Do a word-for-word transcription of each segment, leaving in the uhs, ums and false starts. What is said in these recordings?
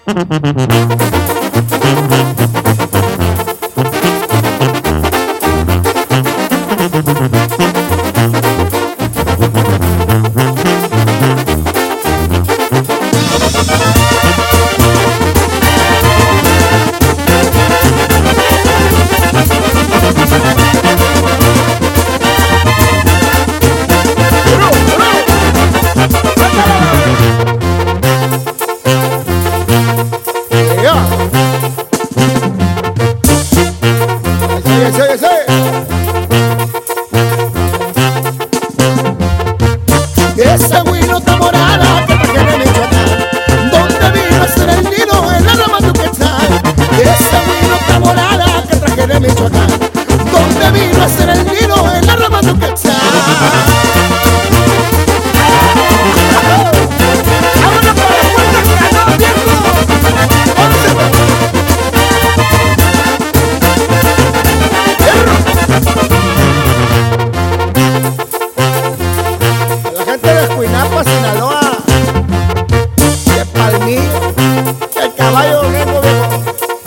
Esa huilota morada que traje de Michoacán, donde vino a ser el nido en la rama de un quetzal. Esa huilota morada que traje de Michoacán, donde vino a ser el nido en la rama de un quetzal. ¡Vámonos para la puerta Cano, viejo! La gente de Escuinapa, Sinaloa, de Palmillo, el caballo vengo viejo.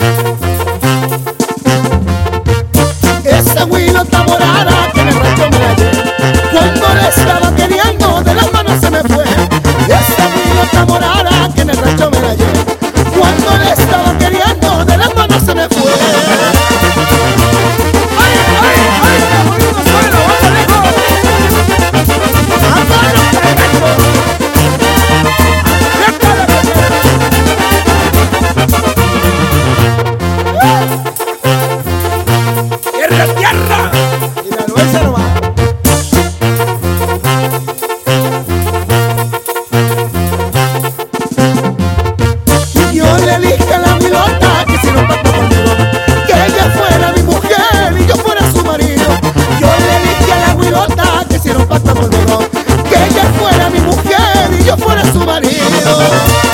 Esa huilota morada que en el rancho me la hallé, cuando le estaba queriendo de las manos se me fue. Esa huilota morada que en el rancho me la hallé, cuando le estaba queriendo de las manos se me fue. ¡Ay, ay, ay! ¡Me voy uno solo! ¡Vamos lejos! ¡Vámonos, carajo! ¡Tierra, tierra! Y la nuez no va. Yo le dije a la huilota que si no pactó conmigo, que ella fuera mi mujer y yo fuera su marido. Yo le dije a la huilota que si no pactó conmigo, que ella fuera mi mujer y yo fuera su marido.